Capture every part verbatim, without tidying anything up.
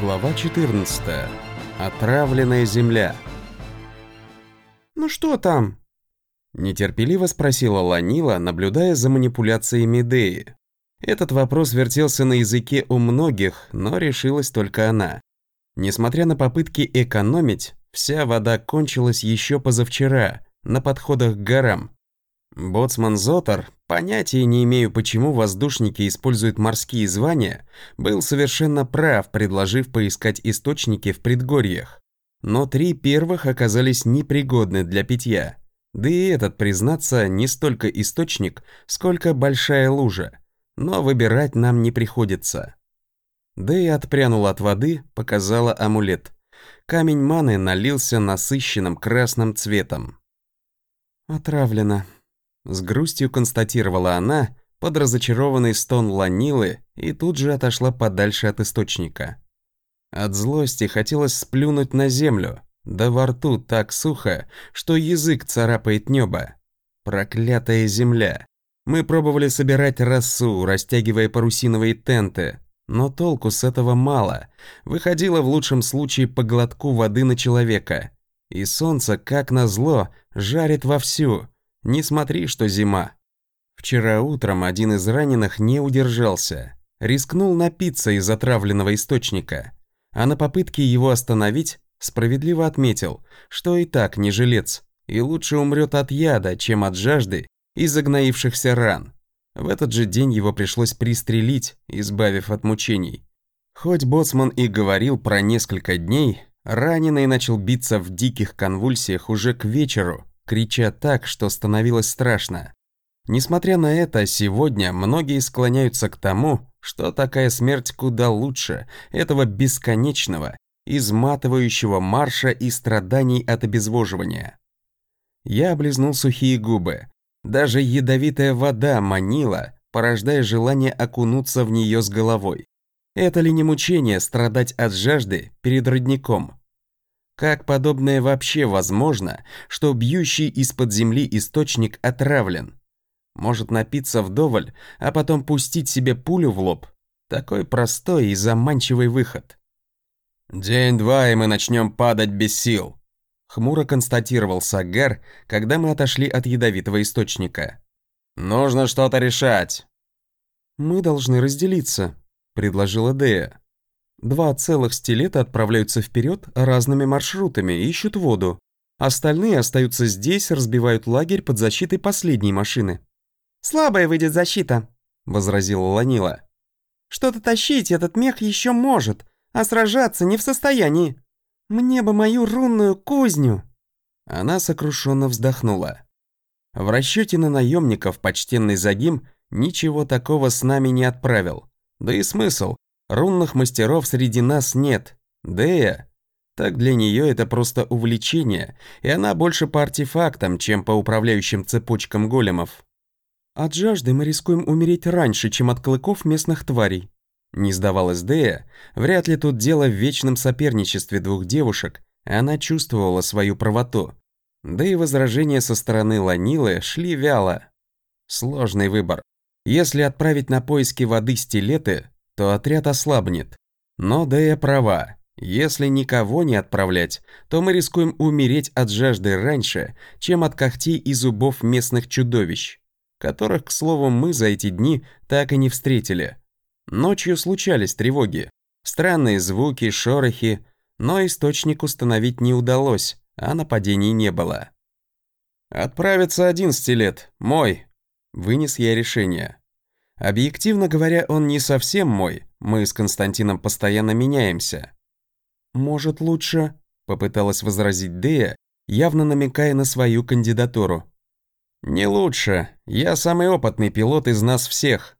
Глава четырнадцатая. Отравленная земля. «Ну что там?» Нетерпеливо спросила Ланила, наблюдая за манипуляциями Деи. Этот вопрос вертелся на языке у многих, но решилась только она. Несмотря на попытки экономить, вся вода кончилась еще позавчера, на подходах к горам. Боцман Зотар, понятия не имею, почему воздушники используют морские звания, был совершенно прав, предложив поискать источники в предгорьях. Но три первых оказались непригодны для питья. Да и этот, признаться, не столько источник, сколько большая лужа. Но выбирать нам не приходится. Да и отпрянула от воды, показала амулет. Камень маны налился насыщенным красным цветом. «Отравлено», — с грустью констатировала она под разочарованный стон Ланилы и тут же отошла подальше от источника. От злости хотелось сплюнуть на землю, да во рту так сухо, что язык царапает небо. Проклятая земля. Мы пробовали собирать росу, растягивая парусиновые тенты, но толку с этого мало. Выходило в лучшем случае по глотку воды на человека. И солнце, как назло, жарит вовсю. Не смотри, что зима. Вчера утром один из раненых не удержался. Рискнул напиться из отравленного источника. А на попытке его остановить справедливо отметил, что и так не жилец, и лучше умрет от яда, чем от жажды и загноившихся ран. В этот же день его пришлось пристрелить, избавив от мучений. Хоть боцман и говорил про несколько дней, раненый начал биться в диких конвульсиях уже к вечеру, крича так, что становилось страшно. Несмотря на это, сегодня многие склоняются к тому, что такая смерть куда лучше этого бесконечного, изматывающего марша и страданий от обезвоживания. Я облизнул сухие губы. Даже ядовитая вода манила, порождая желание окунуться в нее с головой. Это ли не мучение страдать от жажды перед родником? Как подобное вообще возможно, что бьющий из-под земли источник отравлен? Может напиться вдоволь, а потом пустить себе пулю в лоб? Такой простой и заманчивый выход. «День-два, и мы начнем падать без сил», — хмуро констатировал Сагар, когда мы отошли от ядовитого источника. «Нужно что-то решать». «Мы должны разделиться», — предложила Дея. «Два целых стилета отправляются вперед разными маршрутами и ищут воду. Остальные остаются здесь, разбивают лагерь под защитой последней машины». «Слабая выйдет защита», — возразила Ланила. «Что-то тащить этот мех еще может, а сражаться не в состоянии. Мне бы мою рунную кузню». Она сокрушенно вздохнула. В расчете на наемников почтенный Загим ничего такого с нами не отправил. Да и смысл, рунных мастеров среди нас нет. Дея, так для нее это просто увлечение, и она больше по артефактам, чем по управляющим цепочкам големов. «От жажды мы рискуем умереть раньше, чем от клыков местных тварей», — не сдавалась Дея. Вряд ли тут дело в вечном соперничестве двух девушек, она чувствовала свою правоту. Да и возражения со стороны Ланилы шли вяло. Сложный выбор. Если отправить на поиски воды стилеты, то отряд ослабнет. Но Дея права. Если никого не отправлять, то мы рискуем умереть от жажды раньше, чем от когтей и зубов местных чудовищ, которых, к слову, мы за эти дни так и не встретили. Ночью случались тревоги, странные звуки, шорохи, но источник установить не удалось, а нападений не было. «Отправится один стилет, мой», — вынес я решение. Объективно говоря, он не совсем мой, мы с Константином постоянно меняемся. «Может, лучше», — попыталась возразить Дея, явно намекая на свою кандидатуру. «Не лучше. Я самый опытный пилот из нас всех.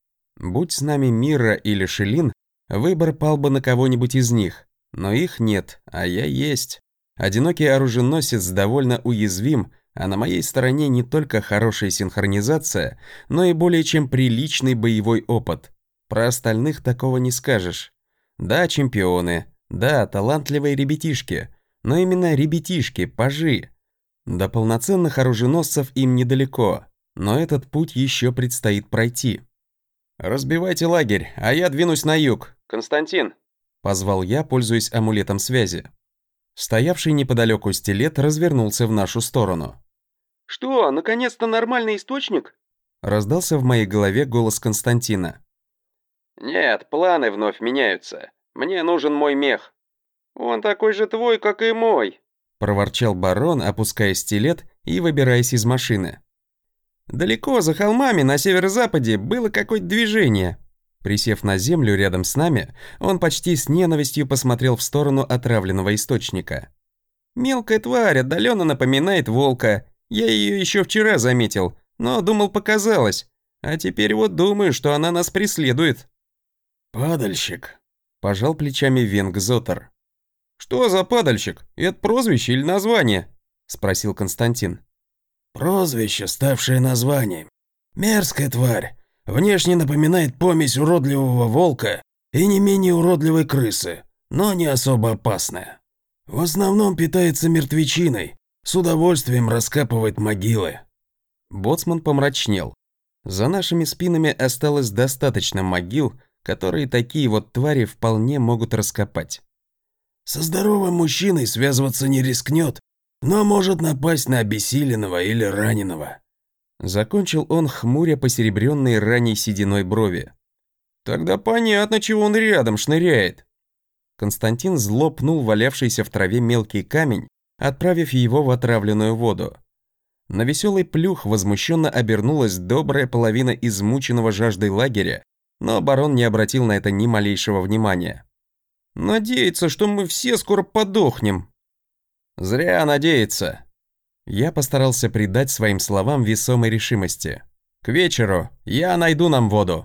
Будь с нами Мира или Шелин, выбор пал бы на кого-нибудь из них. Но их нет, а я есть. Одинокий оруженосец довольно уязвим, а на моей стороне не только хорошая синхронизация, но и более чем приличный боевой опыт. Про остальных такого не скажешь. Да, чемпионы, да, талантливые ребятишки, но именно ребятишки, пажи. До полноценных оруженосцев им недалеко, но этот путь еще предстоит пройти. «Разбивайте лагерь, а я двинусь на юг. Константин!» Позвал я, пользуясь амулетом связи. Стоявший неподалеку стилет развернулся в нашу сторону. «Что, наконец-то нормальный источник?» Раздался в моей голове голос Константина. «Нет, планы вновь меняются. Мне нужен мой мех. Он такой же твой, как и мой», проворчал барон, опуская стилет и выбираясь из машины. «Далеко за холмами на северо-западе было какое-то движение». Присев на землю рядом с нами, он почти с ненавистью посмотрел в сторону отравленного источника. «Мелкая тварь отдаленно напоминает волка. Я ее еще вчера заметил, но думал, показалось. А теперь вот думаю, что она нас преследует». «Падальщик», – пожал плечами Венг Зотер. «Что за падальщик? Это прозвище или название?» – спросил Константин. «Прозвище, ставшее названием. Мерзкая тварь. Внешне напоминает помесь уродливого волка и не менее уродливой крысы, но не особо опасная. В основном питается мертвечиной, с удовольствием раскапывает могилы». Боцман помрачнел. За нашими спинами осталось достаточно могил, которые такие вот твари вполне могут раскопать. «Со здоровым мужчиной связываться не рискнет, но может напасть на обессиленного или раненого». Закончил он, хмуря посеребренные ранней сединой брови. «Тогда понятно, чего он рядом шныряет». Константин зло пнул валявшийся в траве мелкий камень, отправив его в отравленную воду. На веселый плюх возмущенно обернулась добрая половина измученного жаждой лагеря, но барон не обратил на это ни малейшего внимания. «Надеется, что мы все скоро подохнем». «Зря надеется». Я постарался придать своим словам весомой решимости. «К вечеру я найду нам воду».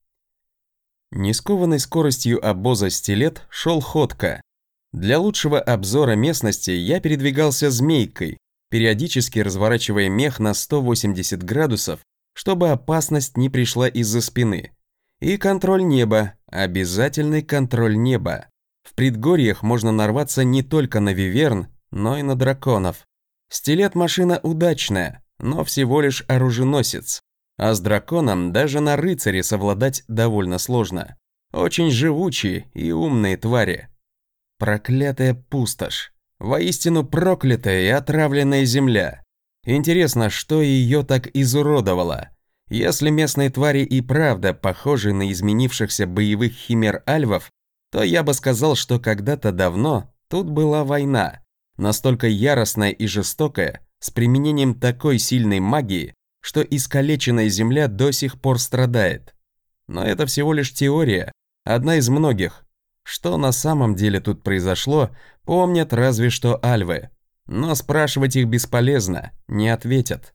Не скованный скоростью обоза стилет шел ходко. Для лучшего обзора местности я передвигался змейкой, периодически разворачивая мех на сто восемьдесят градусов, чтобы опасность не пришла из-за спины. И контроль неба, обязательный контроль неба. В предгорьях можно нарваться не только на виверн, но и на драконов. Стилет машина удачная, но всего лишь оруженосец. А с драконом даже на рыцаре совладать довольно сложно. Очень живучие и умные твари. Проклятая пустошь. Воистину проклятая и отравленная земля. Интересно, что ее так изуродовало? Если местные твари и правда похожи на изменившихся боевых химер альвов, то я бы сказал, что когда-то давно тут была война. Настолько яростная и жестокая, с применением такой сильной магии, что искалеченная земля до сих пор страдает. Но это всего лишь теория, одна из многих. Что на самом деле тут произошло, помнят разве что альвы. Но спрашивать их бесполезно, не ответят.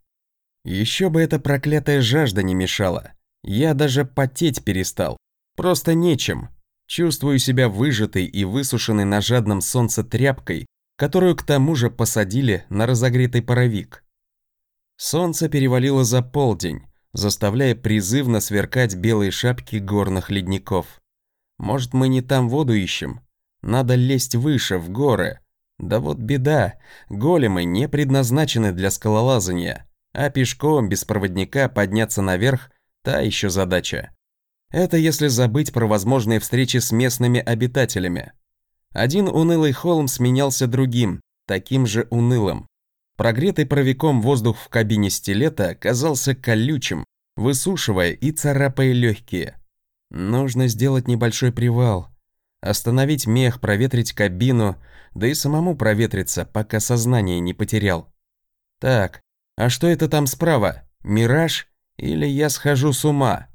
Еще бы эта проклятая жажда не мешала. Я даже потеть перестал. Просто нечем. Чувствую себя выжатой и высушенной на жадном солнце тряпкой, которую к тому же посадили на разогретый паровик. Солнце перевалило за полдень, заставляя призывно сверкать белые шапки горных ледников. Может, мы не там воду ищем? Надо лезть выше, в горы. Да вот беда, големы не предназначены для скалолазания, а пешком без проводника подняться наверх – та еще задача. Это если забыть про возможные встречи с местными обитателями. Один унылый холм сменялся другим, таким же унылым. Прогретый паровиком воздух в кабине стилета казался колючим, высушивая и царапая легкие. Нужно сделать небольшой привал, остановить мех, проветрить кабину, да и самому проветриться, пока сознание не потерял. Так, а что это там справа? Мираж? Или я схожу с ума?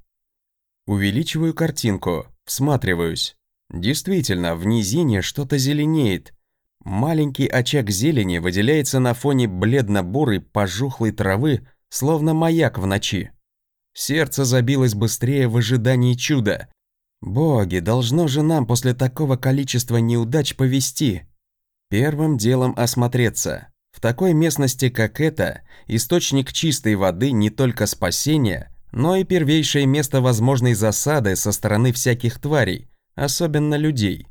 Увеличиваю картинку, всматриваюсь. Действительно, в низине что-то зеленеет. Маленький очаг зелени выделяется на фоне бледно-бурой пожухлой травы, словно маяк в ночи. Сердце забилось быстрее в ожидании чуда. Боги, должно же нам после такого количества неудач повезти. Первым делом осмотреться. В такой местности, как эта, источник чистой воды не только спасение, но и первейшее место возможной засады со стороны всяких тварей, особенно людей.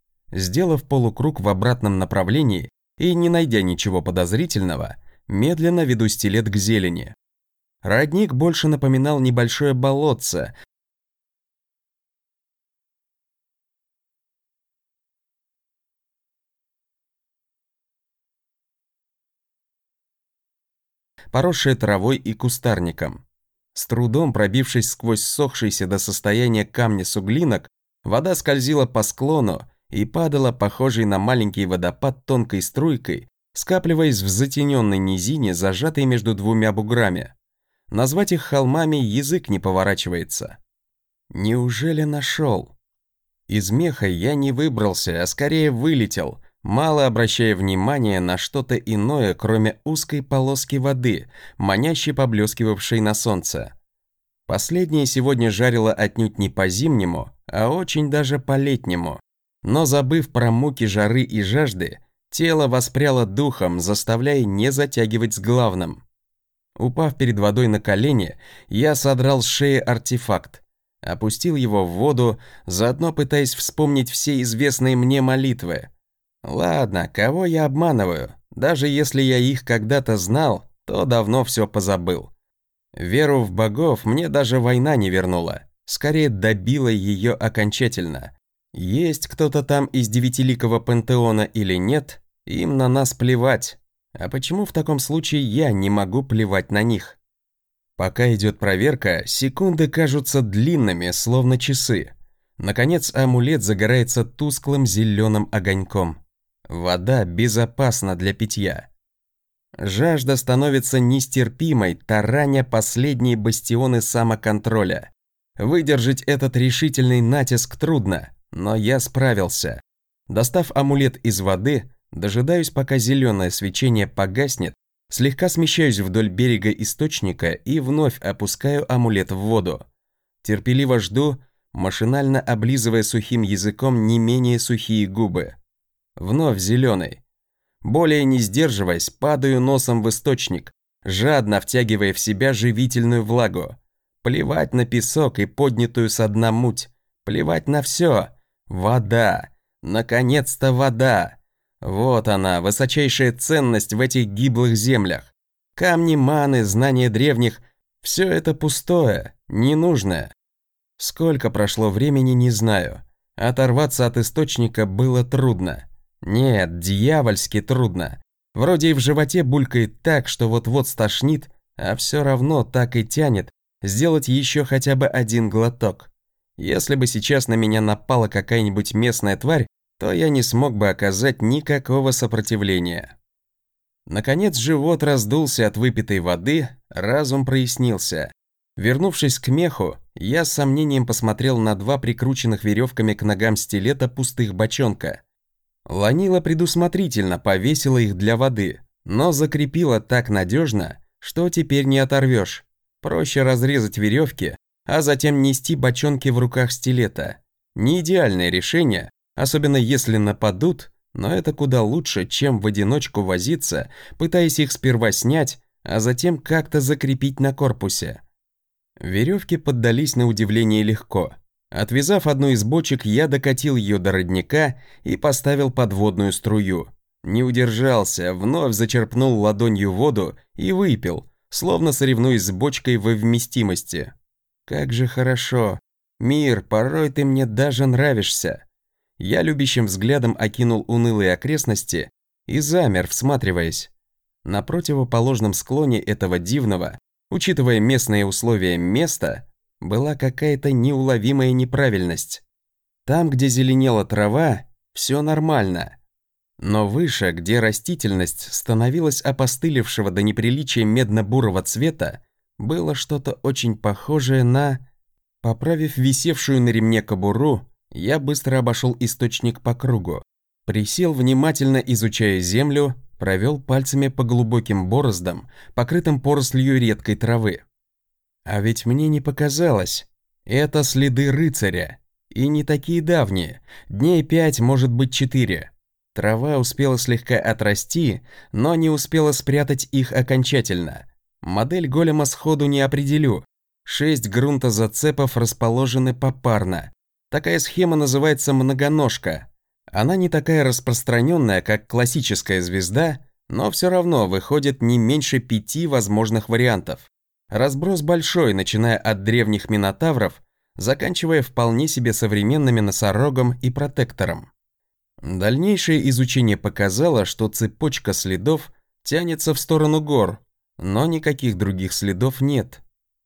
Сделав полукруг в обратном направлении и не найдя ничего подозрительного, медленно веду стилет к зелени. Родник больше напоминал небольшое болотце, поросшее травой и кустарником. С трудом пробившись сквозь ссохшийся до состояния камня суглинок, вода скользила по склону и падала, похожей на маленький водопад тонкой струйкой, скапливаясь в затененной низине, зажатой между двумя буграми. Назвать их холмами язык не поворачивается. Неужели нашел? Из меха я не выбрался, а скорее вылетел, мало обращая внимания на что-то иное, кроме узкой полоски воды, маняще поблескивавшей на солнце. Последнее сегодня жарило отнюдь не по-зимнему, а очень даже по-летнему. Но забыв про муки жары и жажды, тело воспряло духом, заставляя не затягивать с главным. Упав перед водой на колени, я содрал с шеи артефакт, опустил его в воду, заодно пытаясь вспомнить все известные мне молитвы. Ладно, кого я обманываю? Даже если я их когда-то знал, то давно все позабыл. Веру в богов мне даже война не вернула, скорее добила ее окончательно. Есть кто-то там из девятиликого пантеона или нет, им на нас плевать. А почему в таком случае я не могу плевать на них? Пока идет проверка, секунды кажутся длинными, словно часы. Наконец амулет загорается тусклым зеленым огоньком. Вода безопасна для питья. Жажда становится нестерпимой, тараня последние бастионы самоконтроля. Выдержать этот решительный натиск трудно, но я справился. Достав амулет из воды, дожидаюсь, пока зеленое свечение погаснет, слегка смещаюсь вдоль берега источника и вновь опускаю амулет в воду. Терпеливо жду, машинально облизывая сухим языком не менее сухие губы. Вновь зеленый. Более не сдерживаясь, падаю носом в источник, жадно втягивая в себя живительную влагу. Плевать на песок и поднятую со дна муть. Плевать на все. Вода. Наконец-то вода. Вот она, высочайшая ценность в этих гиблых землях. Камни маны, знания древних – все это пустое, ненужное. Сколько прошло времени, не знаю. Оторваться от источника было трудно. Нет, дьявольски трудно. Вроде и в животе булькает так, что вот-вот стошнит, а все равно так и тянет сделать еще хотя бы один глоток. Если бы сейчас на меня напала какая-нибудь местная тварь, то я не смог бы оказать никакого сопротивления. Наконец живот раздулся от выпитой воды, разум прояснился. Вернувшись к меху, я с сомнением посмотрел на два прикрученных веревками к ногам стилета пустых бочонка. Ланила предусмотрительно повесила их для воды, но закрепила так надежно, что теперь не оторвешь. Проще разрезать веревки, а затем нести бочонки в руках стилета. Не идеальное решение, особенно если нападут, но это куда лучше, чем в одиночку возиться, пытаясь их сперва снять, а затем как-то закрепить на корпусе. Веревки поддались на удивление легко. Отвязав одну из бочек, я докатил ее до родника и поставил подводную струю. Не удержался, вновь зачерпнул ладонью воду и выпил, словно соревнуясь с бочкой во вместимости. Как же хорошо. Мир, порой ты мне даже нравишься. Я любящим взглядом окинул унылые окрестности и замер, всматриваясь. На противоположном склоне этого дивного, учитывая местные условия места, была какая-то неуловимая неправильность. Там, где зеленела трава, все нормально. Но выше, где растительность становилась опостылевшего до неприличия медно-бурого цвета, было что-то очень похожее на... Поправив висевшую на ремне кобуру, я быстро обошел источник по кругу. Присел, внимательно изучая землю, провел пальцами по глубоким бороздам, покрытым порослью редкой травы. А ведь мне не показалось. Это следы рыцаря. И не такие давние. Дней пять, может быть, четыре. Трава успела слегка отрасти, но не успела спрятать их окончательно. Модель голема сходу не определю. Шесть грунтозацепов расположены попарно. Такая схема называется многоножка. Она не такая распространенная, как классическая звезда, но все равно выходит не меньше пяти возможных вариантов. Разброс большой, начиная от древних минотавров, заканчивая вполне себе современными носорогом и протектором. Дальнейшее изучение показало, что цепочка следов тянется в сторону гор, но никаких других следов нет.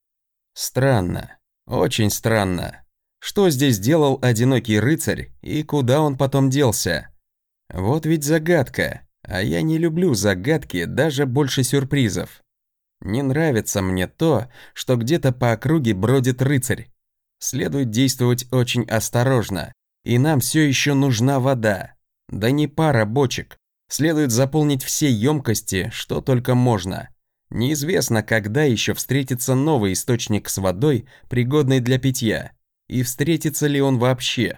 Странно, очень странно. Что здесь делал одинокий рыцарь и куда он потом делся? Вот ведь загадка, а я не люблю загадки даже больше сюрпризов. Не нравится мне то, что где-то по округе бродит рыцарь. Следует действовать очень осторожно, и нам все еще нужна вода. Да не пара бочек. Следует заполнить все емкости, что только можно. Неизвестно, когда еще встретится новый источник с водой, пригодный для питья. И встретится ли он вообще?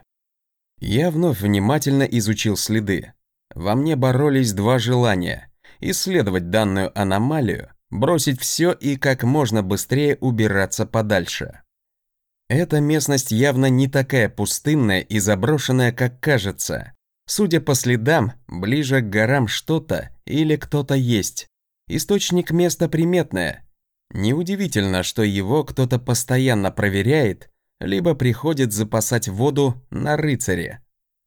Я вновь внимательно изучил следы. Во мне боролись два желания: исследовать данную аномалию, бросить все и как можно быстрее убираться подальше. Эта местность явно не такая пустынная и заброшенная, как кажется. Судя по следам, ближе к горам что-то или кто-то есть. Источник места приметное. Неудивительно, что его кто-то постоянно проверяет, либо приходит запасать воду на рыцаре.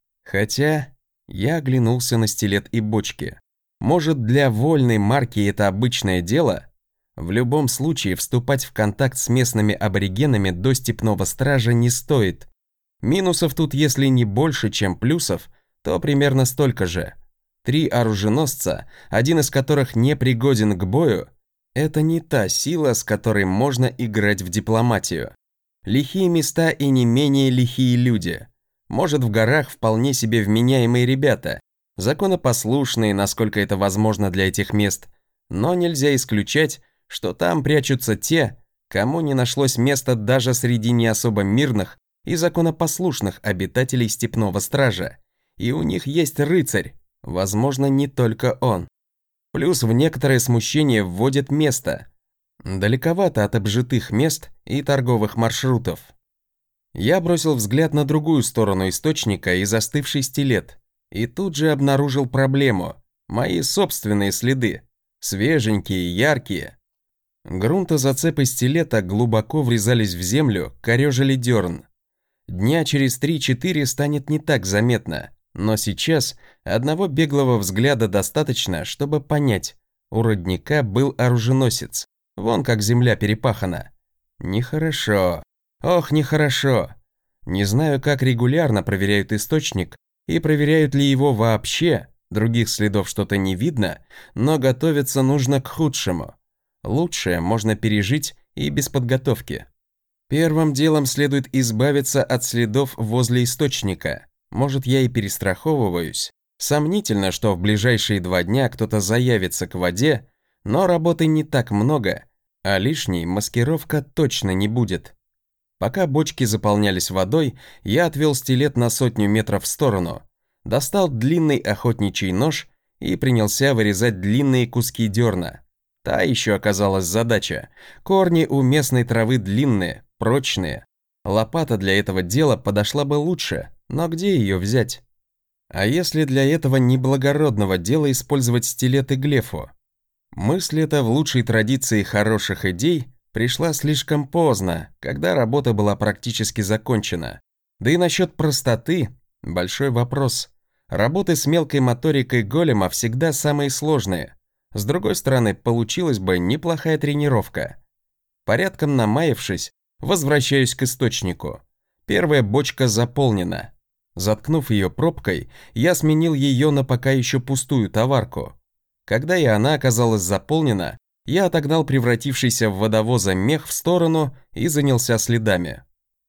Хотя я оглянулся на стилет и бочки. Может, для вольной марки это обычное дело? В любом случае, вступать в контакт с местными аборигенами до степного стража не стоит. Минусов тут, если не больше, чем плюсов, то примерно столько же. Три оруженосца, один из которых не пригоден к бою, это не та сила, с которой можно играть в дипломатию. Лихие места и не менее лихие люди. Может, в горах вполне себе вменяемые ребята, законопослушные, насколько это возможно для этих мест, но нельзя исключать, что там прячутся те, кому не нашлось места даже среди не особо мирных и законопослушных обитателей степного стража, и у них есть рыцарь, возможно, не только он. Плюс в некоторое смущение вводит место. Далековато от обжитых мест и торговых маршрутов. Я бросил взгляд на другую сторону источника и застывший стилет, и тут же обнаружил проблему. Мои собственные следы. Свеженькие, яркие. Грунтозацепы стилета глубоко врезались в землю, корёжили дерн. Дня через три-четыре станет не так заметно, но сейчас одного беглого взгляда достаточно, чтобы понять, у родника был оруженосец. Вон как земля перепахана. Нехорошо. Ох, нехорошо. Не знаю, как регулярно проверяют источник и проверяют ли его вообще, других следов что-то не видно, но готовиться нужно к худшему. Лучшее можно пережить и без подготовки. Первым делом следует избавиться от следов возле источника. Может, я и перестраховываюсь. Сомнительно, что в ближайшие два дня кто-то заявится к воде, но работы не так много, а лишней маскировка точно не будет. Пока бочки заполнялись водой, я отвел стилет на сотню метров в сторону, достал длинный охотничий нож и принялся вырезать длинные куски дерна. Та еще оказалась задача. Корни у местной травы длинные, прочные. Лопата для этого дела подошла бы лучше, но где ее взять? А если для этого неблагородного дела использовать стилет и глефу? Мысль эта в лучшей традиции хороших идей пришла слишком поздно, когда работа была практически закончена. Да и насчет простоты – большой вопрос. Работы с мелкой моторикой голема всегда самые сложные. С другой стороны, получилась бы неплохая тренировка. Порядком намаявшись, возвращаюсь к источнику. Первая бочка заполнена. Заткнув ее пробкой, я сменил ее на пока еще пустую товарку. Когда и она оказалась заполнена, я отогнал превратившийся в водовоза мех в сторону и занялся следами.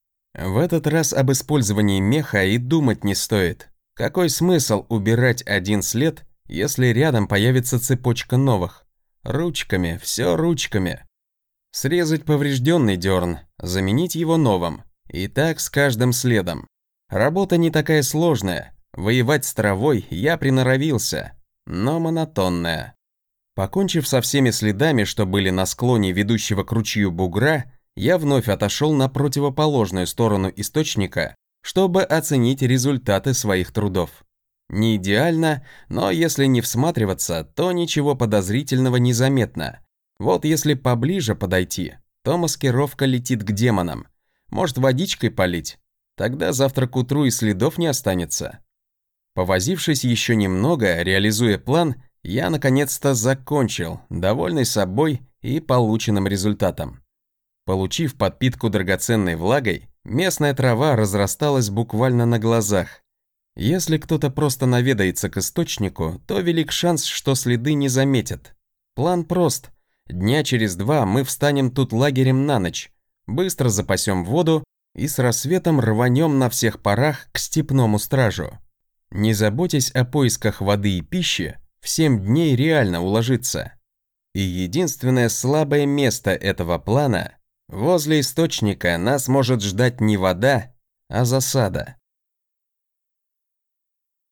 В этот раз об использовании меха и думать не стоит. Какой смысл убирать один след, если рядом появится цепочка новых? Ручками, все ручками. Срезать поврежденный дерн, заменить его новым. И так с каждым следом. Работа не такая сложная. Воевать с травой я приноровился, но монотонная. Покончив со всеми следами, что были на склоне ведущего к ручью бугра, я вновь отошел на противоположную сторону источника, чтобы оценить результаты своих трудов. Не идеально, но если не всматриваться, то ничего подозрительного не заметно. Вот если поближе подойти, то маскировка летит к демонам. Может, водичкой полить? Тогда завтра к утру и следов не останется. Повозившись еще немного, реализуя план, я наконец-то закончил, довольный собой и полученным результатом. Получив подпитку драгоценной влагой, местная трава разрасталась буквально на глазах. Если кто-то просто наведается к источнику, то велик шанс, что следы не заметят. План прост. Дня через два мы встанем тут лагерем на ночь, быстро запасем воду и с рассветом рванем на всех парах к степному стражу. Не заботясь о поисках воды и пищи, в семь дней реально уложиться. И единственное слабое место этого плана – возле источника нас может ждать не вода, а засада.